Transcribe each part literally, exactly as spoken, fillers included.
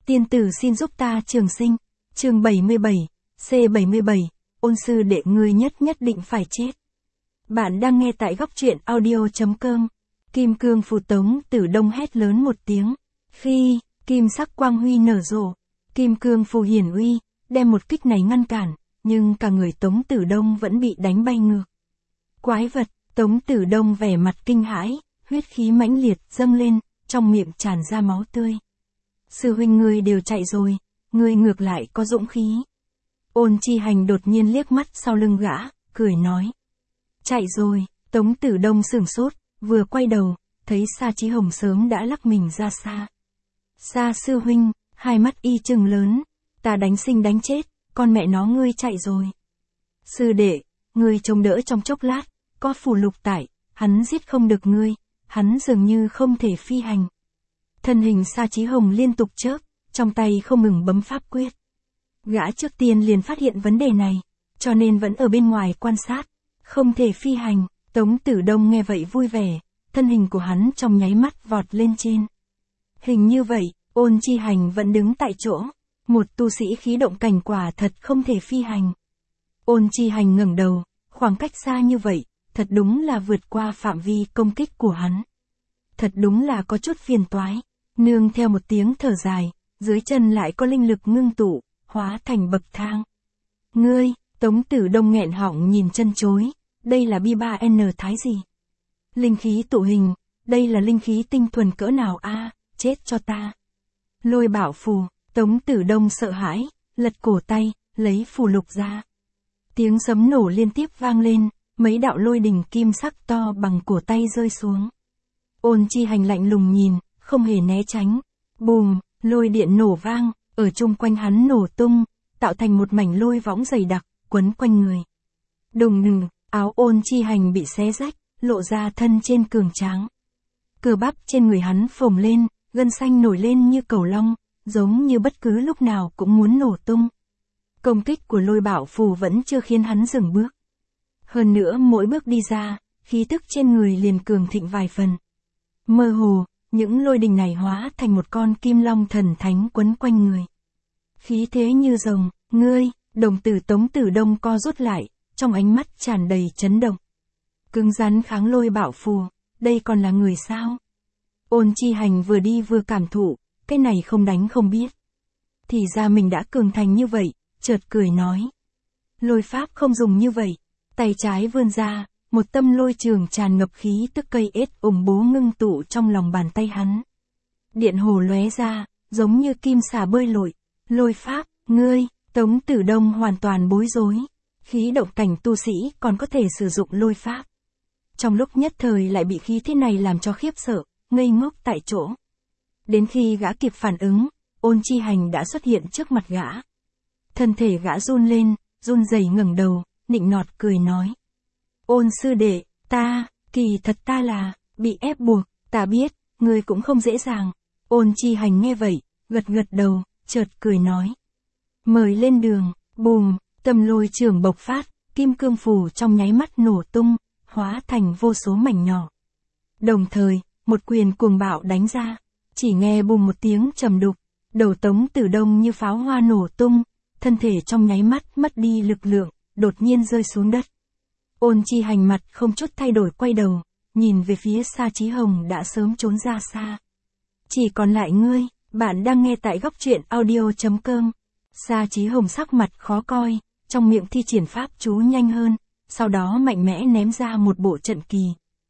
Tiên tử xin giúp ta trường sinh. Chương bảy mươi bảy, C bảy mươi bảy, ôn sư đệ ngươi nhất nhất định phải chết. Bạn đang nghe tại góc truyện audio.com. Kim cương phù Tống Tử Đông hét lớn một tiếng. Khi, kim sắc quang huy nở rộ, kim cương phù hiển uy, đem một kích này ngăn cản, nhưng cả người Tống Tử Đông vẫn bị đánh bay ngược. Quái vật, Tống Tử Đông vẻ mặt kinh hãi, huyết khí mãnh liệt dâng lên, trong miệng tràn ra máu tươi. Sư huynh ngươi đều chạy rồi, ngươi ngược lại có dũng khí. Ôn Chi Hành đột nhiên liếc mắt sau lưng gã, cười nói. Chạy rồi, Tống Tử Đông sửng sốt, vừa quay đầu, thấy Sa Chí Hồng sớm đã lắc mình ra xa. Sa sư huynh, hai mắt y trừng lớn, ta đánh sinh đánh chết, con mẹ nó ngươi chạy rồi. Sư đệ, ngươi trông đỡ trong chốc lát, có phù lục tại, hắn giết không được ngươi, hắn dường như không thể phi hành. Thân hình Sa Chí Hồng liên tục chớp, trong tay không ngừng bấm pháp quyết. Gã trước tiên liền phát hiện vấn đề này, cho nên vẫn ở bên ngoài quan sát, không thể phi hành. Tống Tử Đông nghe vậy vui vẻ, thân hình của hắn trong nháy mắt vọt lên trên. Hình như vậy, Ôn Chi Hành vẫn đứng tại chỗ, một tu sĩ khí động cảnh quả thật không thể phi hành. Ôn Chi Hành ngẩng đầu, khoảng cách xa như vậy, thật đúng là vượt qua phạm vi công kích của hắn. Thật đúng là có chút phiền toái, nương theo một tiếng thở dài, dưới chân lại có linh lực ngưng tụ, hóa thành bậc thang. Ngươi, Tống Tử Đông nghẹn họng nhìn chân chối, đây là bi ba N thái gì? Linh khí tụ hình, đây là linh khí tinh thuần cỡ nào a? À, chết cho ta. Lôi bảo phù, Tống Tử Đông sợ hãi, lật cổ tay, lấy phù lục ra. Tiếng sấm nổ liên tiếp vang lên, mấy đạo lôi đình kim sắc to bằng cổ tay rơi xuống. Ôn Chi Hành lạnh lùng nhìn, không hề né tránh. Bùm, lôi điện nổ vang, ở chung quanh hắn nổ tung, tạo thành một mảnh lôi võng dày đặc, quấn quanh người. Đùng đùng, áo Ôn Chi Hành bị xé rách, lộ ra thân trên cường tráng. Cơ bắp trên người hắn phồng lên, gân xanh nổi lên như cầu long, giống như bất cứ lúc nào cũng muốn nổ tung. Công kích của lôi bảo phù vẫn chưa khiến hắn dừng bước. Hơn nữa mỗi bước đi ra, khí tức trên người liền cường thịnh vài phần. Mơ hồ, những lôi đình này hóa thành một con kim long thần thánh quấn quanh người. Khí thế như rồng, ngươi, đồng tử Tống Tử Đông co rút lại, trong ánh mắt tràn đầy chấn động. Cứng rắn kháng lôi bảo phù, đây còn là người sao? Ôn Chi Hành vừa đi vừa cảm thụ, cái này không đánh không biết. Thì ra mình đã cường thành như vậy, chợt cười nói. Lôi pháp không dùng như vậy, tay trái vươn ra, một tâm lôi trường tràn ngập khí tức cây ết ủng bố ngưng tụ trong lòng bàn tay hắn. Điện hồ lóe ra, giống như kim xà bơi lội. Lôi pháp, ngươi, Tống Tử Đông hoàn toàn bối rối. Khí động cảnh tu sĩ còn có thể sử dụng lôi pháp. Trong lúc nhất thời lại bị khí thế này làm cho khiếp sợ, ngây ngốc tại chỗ. Đến khi gã kịp phản ứng, Ôn Chi Hành đã xuất hiện trước mặt gã. Thân thể gã run lên, run rẩy ngẩng đầu, nịnh nọt cười nói. Ôn sư đệ, ta, kỳ thật ta là, bị ép buộc, ta biết, ngươi cũng không dễ dàng. Ôn Chi Hành nghe vậy, gật gật đầu, chợt cười nói. Mời lên đường, bùm, tâm lôi trường bộc phát, kim cương phù trong nháy mắt nổ tung, hóa thành vô số mảnh nhỏ. Đồng thời, một quyền cuồng bạo đánh ra, chỉ nghe bùm một tiếng trầm đục, đầu Tống Tử Đông như pháo hoa nổ tung, thân thể trong nháy mắt mất đi lực lượng, đột nhiên rơi xuống đất. Ôn Chi Hành mặt không chút thay đổi quay đầu, nhìn về phía Sa Chí Hồng đã sớm trốn ra xa. Chỉ còn lại ngươi, bạn đang nghe tại góc truyện audio.com. Sa Chí Hồng sắc mặt khó coi, trong miệng thi triển pháp chú nhanh hơn, sau đó mạnh mẽ ném ra một bộ trận kỳ.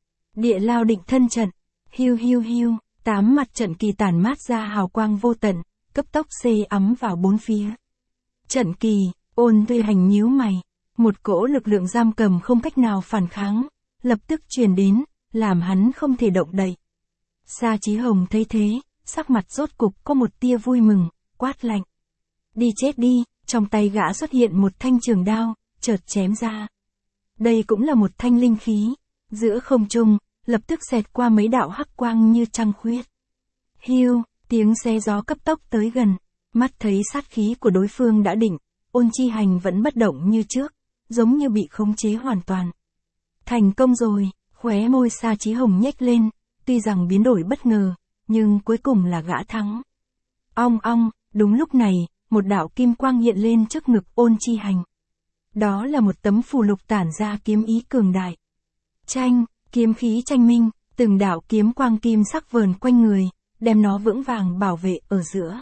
Địa lao định thân trận, hiu hiu hiu, tám mặt trận kỳ tản mát ra hào quang vô tận, cấp tốc xê ấm vào bốn phía. Trận kỳ, Ôn Chi Hành nhíu mày, một cỗ lực lượng giam cầm không cách nào phản kháng, lập tức truyền đến, làm hắn không thể động đậy. Sa Chí Hồng thấy thế, sắc mặt rốt cục có một tia vui mừng, quát lạnh. Đi chết đi, trong tay gã xuất hiện một thanh trường đao, chợt chém ra. Đây cũng là một thanh linh khí, giữa không trung, lập tức xẹt qua mấy đạo hắc quang như trăng khuyết. Hiu, tiếng xé gió cấp tốc tới gần, mắt thấy sát khí của đối phương đã định, Ôn Chi Hành vẫn bất động như trước, giống như bị khống chế hoàn toàn. Thành công rồi, khóe môi Sa Chí Hồng nhếch lên, tuy rằng biến đổi bất ngờ, nhưng cuối cùng là gã thắng. Ong ong, Đúng lúc này, một đạo kim quang hiện lên trước ngực Ôn Chi Hành. Đó là một tấm phù lục tản ra kiếm ý cường đại. Tranh, kiếm khí tranh minh, từng đạo kiếm quang kim sắc vờn quanh người, đem nó vững vàng bảo vệ ở giữa.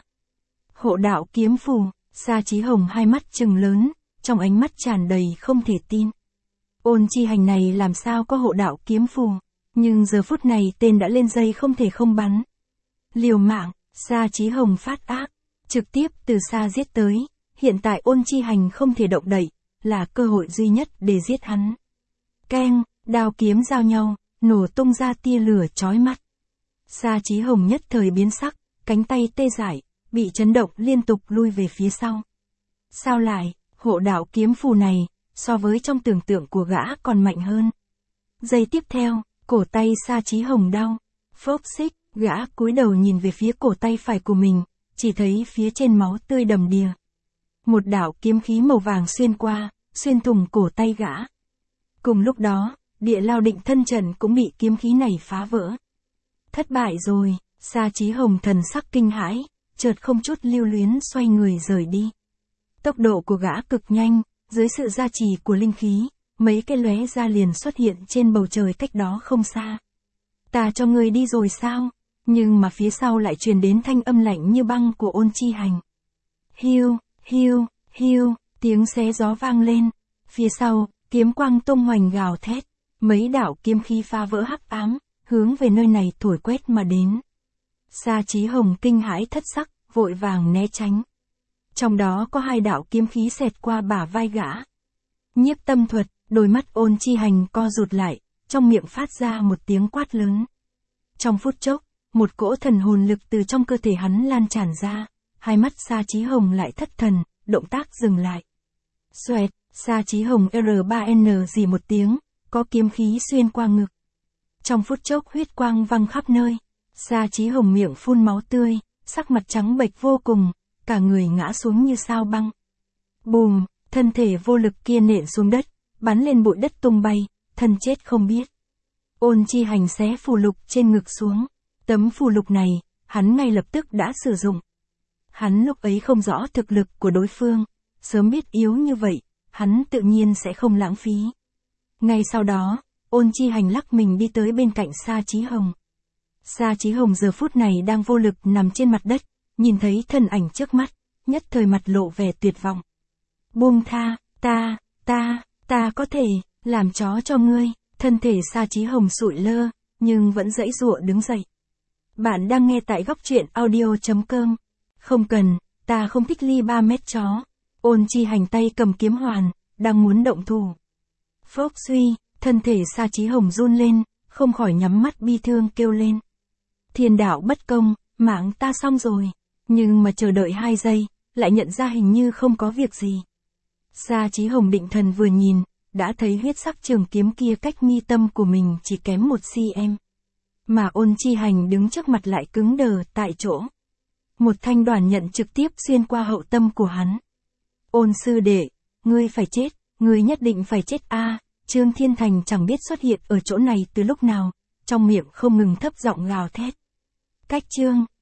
Hộ đạo kiếm phù, Sa Chí Hồng hai mắt trừng lớn, trong ánh mắt tràn đầy không thể tin. Ôn Chi Hành này làm sao có hộ đạo kiếm phù, nhưng giờ phút này tên đã lên dây không thể không bắn. Liều mạng, Sa Chí Hồng phát ác, trực tiếp từ xa giết tới, hiện tại Ôn Chi Hành không thể động đậy, là cơ hội duy nhất để giết hắn. Keng, đao kiếm giao nhau, nổ tung ra tia lửa chói mắt. Sa Chí Hồng nhất thời biến sắc, cánh tay tê dại, bị chấn động liên tục lui về phía sau. Sao lại, hộ đạo kiếm phù này, so với trong tưởng tượng của gã còn mạnh hơn. Giây tiếp theo, cổ tay Sa Chí Hồng đau. Phốc xích, gã cúi đầu nhìn về phía cổ tay phải của mình, chỉ thấy phía trên máu tươi đầm đìa. Một đạo kiếm khí màu vàng xuyên qua, xuyên thủng cổ tay gã. Cùng lúc đó, địa lao định thân trận cũng bị kiếm khí này phá vỡ. Thất bại rồi, Sa Chí Hồng thần sắc kinh hãi, chợt không chút lưu luyến xoay người rời đi. Tốc độ của gã cực nhanh, dưới sự gia trì của linh khí, mấy cái lóe ra liền xuất hiện trên bầu trời cách đó không xa. Ta cho ngươi đi rồi sao? Nhưng mà phía sau lại truyền đến thanh âm lạnh như băng của Ôn Chi Hành. Hiu, hiu, hiu, tiếng xé gió vang lên. Phía sau, kiếm quang tung hoành gào thét, mấy đạo kiếm khí phá vỡ hắc ám, hướng về nơi này thổi quét mà đến. Sa Chí Hồng kinh hãi thất sắc, vội vàng né tránh. Trong đó có hai đạo kiếm khí xẹt qua bả vai gã. Nhiếp tâm thuật, đôi mắt Ôn Chi Hành co rụt lại, trong miệng phát ra một tiếng quát lớn. Trong phút chốc, một cỗ thần hồn lực từ trong cơ thể hắn lan tràn ra, hai mắt Sa Chí Hồng lại thất thần, động tác dừng lại. Xoẹt, Sa Chí Hồng R ba N gì một tiếng, có kiếm khí xuyên qua ngực. Trong phút chốc huyết quang văng khắp nơi, Sa Chí Hồng miệng phun máu tươi, sắc mặt trắng bệch vô cùng, cả người ngã xuống như sao băng. Bùm, thân thể vô lực kia nện xuống đất, bắn lên bụi đất tung bay, thân chết không biết. Ôn Chi Hành xé phù lục trên ngực xuống, tấm phù lục này, hắn ngay lập tức đã sử dụng. Hắn lúc ấy không rõ thực lực của đối phương, sớm biết yếu như vậy, hắn tự nhiên sẽ không lãng phí. Ngay sau đó, Ôn Chi Hành lắc mình đi tới bên cạnh Sa Chí Hồng. Sa Chí Hồng giờ phút này đang vô lực nằm trên mặt đất, nhìn thấy thân ảnh trước mắt, nhất thời mặt lộ vẻ tuyệt vọng. Buông tha, ta, ta, ta có thể, làm chó cho ngươi, thân thể Sa Chí Hồng sụi lơ, nhưng vẫn giãy giụa đứng dậy. Bạn đang nghe tại góc truyện audio chấm com. Không cần, ta không thích ly ba mét chó. Ôn Chi Hành tay cầm kiếm hoàn, đang muốn động thủ. Phốc suy, thân thể Sa Chí Hồng run lên, không khỏi nhắm mắt bi thương kêu lên. Thiên đạo bất công, mạng ta xong rồi. Nhưng mà chờ đợi hai giây, lại nhận ra hình như không có việc gì. Sa Chí Hồng định thần vừa nhìn, đã thấy huyết sắc trường kiếm kia cách mi tâm của mình chỉ kém một xăng-ti-mét. Mà Ôn Chi Hành đứng trước mặt lại cứng đờ tại chỗ. Một thanh đoàn nhận trực tiếp xuyên qua hậu tâm của hắn. Ôn sư đệ, ngươi phải chết, ngươi nhất định phải chết a. À, Trương Thiên Thành chẳng biết xuất hiện ở chỗ này từ lúc nào, trong miệng không ngừng thấp giọng gào thét. Cách Trương,